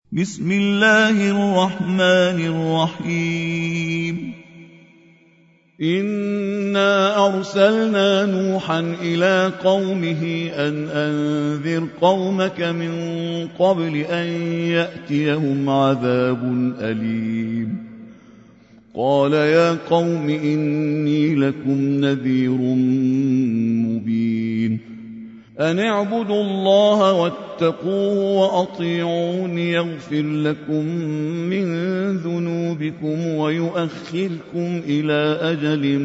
بسم الله الرحمن الرحيم إنا أرسلنا نوحا إلى قومه أن أنذر قومك من قبل أن يأتيهم عذاب أليم قال يا قوم إني لكم نذير مبين أن اعبدوا الله واتقوه وأطيعون يغفر لكم من ذنوبكم ويؤخركم إلى أجل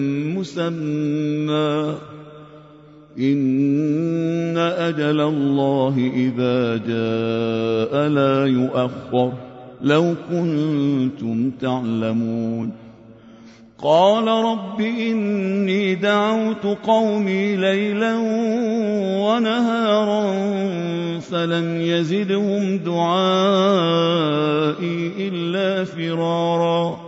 مسمى إن أجل الله إذا جاء لا يؤخر لو كنتم تعلمون قال رب إني دعوت قومي ليلا ونهارا فلم يزدهم دعائي إلا فرارا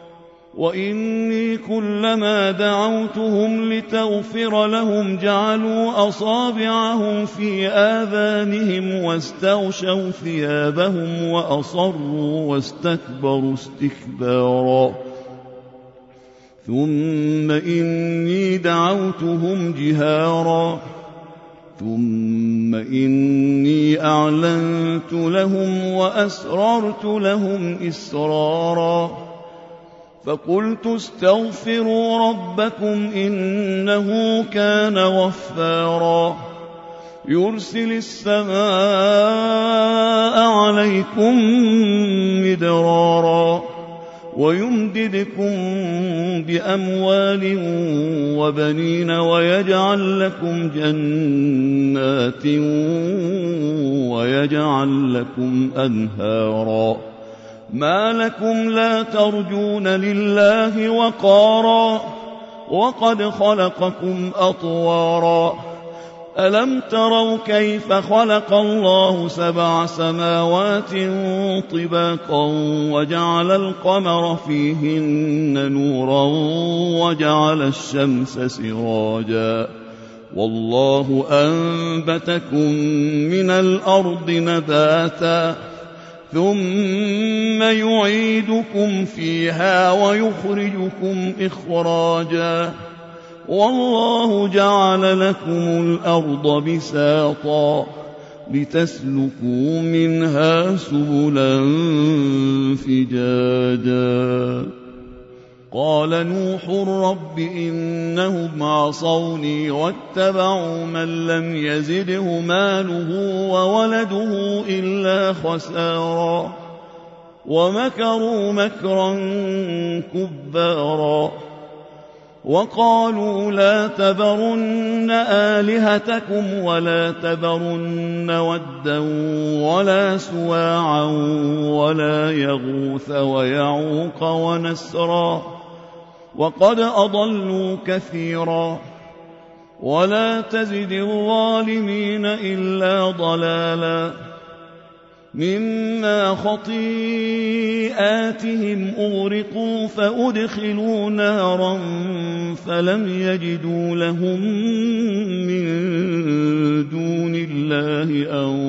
وإني كلما دعوتهم لتغفر لهم جعلوا أصابعهم في آذانهم واستغشوا ثيابهم وأصروا واستكبروا استكبارا ثم إني دعوتهم جهارا ثم إني أعلنت لهم وأسررت لهم إسرارا فقلت استغفروا ربكم إنه كان غفارا يرسل السماء عليكم مدرارا ويمددكم بأموال وبنين ويجعل لكم جنات ويجعل لكم أنهارا ما لكم لا ترجون لله وقارا وقد خلقكم أطوارا ألم تروا كيف خلق الله 7 سماوات طباقا وجعل القمر فيهن نورا وجعل الشمس سراجا والله أنبتكم من الأرض نباتا ثم يعيدكم فيها ويخرجكم إخراجا والله جعل لكم الأرض بساطا لتسلكوا منها سبلا فجاجا قال نوح رب إنهم عصوني واتبعوا من لم يزده ماله وولده إلا خسارا ومكروا مكرا كبارا وقالوا لا تذرن آلهتكم ولا تذرن ودا ولا سواعا ولا يغوث ويعوق ونسرا وقد أضلوا كثيرا ولا تزد الظالمين إلا ضلالا مما خطيئاتهم أغرقوا فأدخلوا نارا فلم يجدوا لهم من دون الله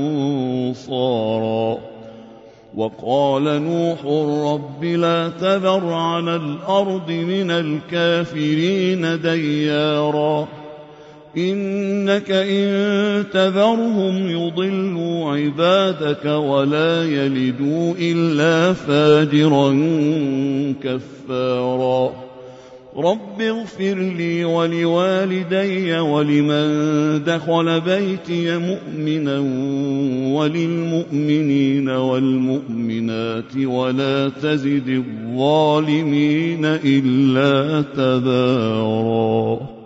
أنصارا وقال نوح رب لا تذر على الأرض من الكافرين ديارا إنك إن تذرهم يضلوا عبادك ولا يلدوا إلا فاجرا كفارا رب اغفر لي ولوالدي ولمن دخل بيتي مؤمنا وللمؤمنين والمؤمنات ولا تزد الظالمين إلا تبارا.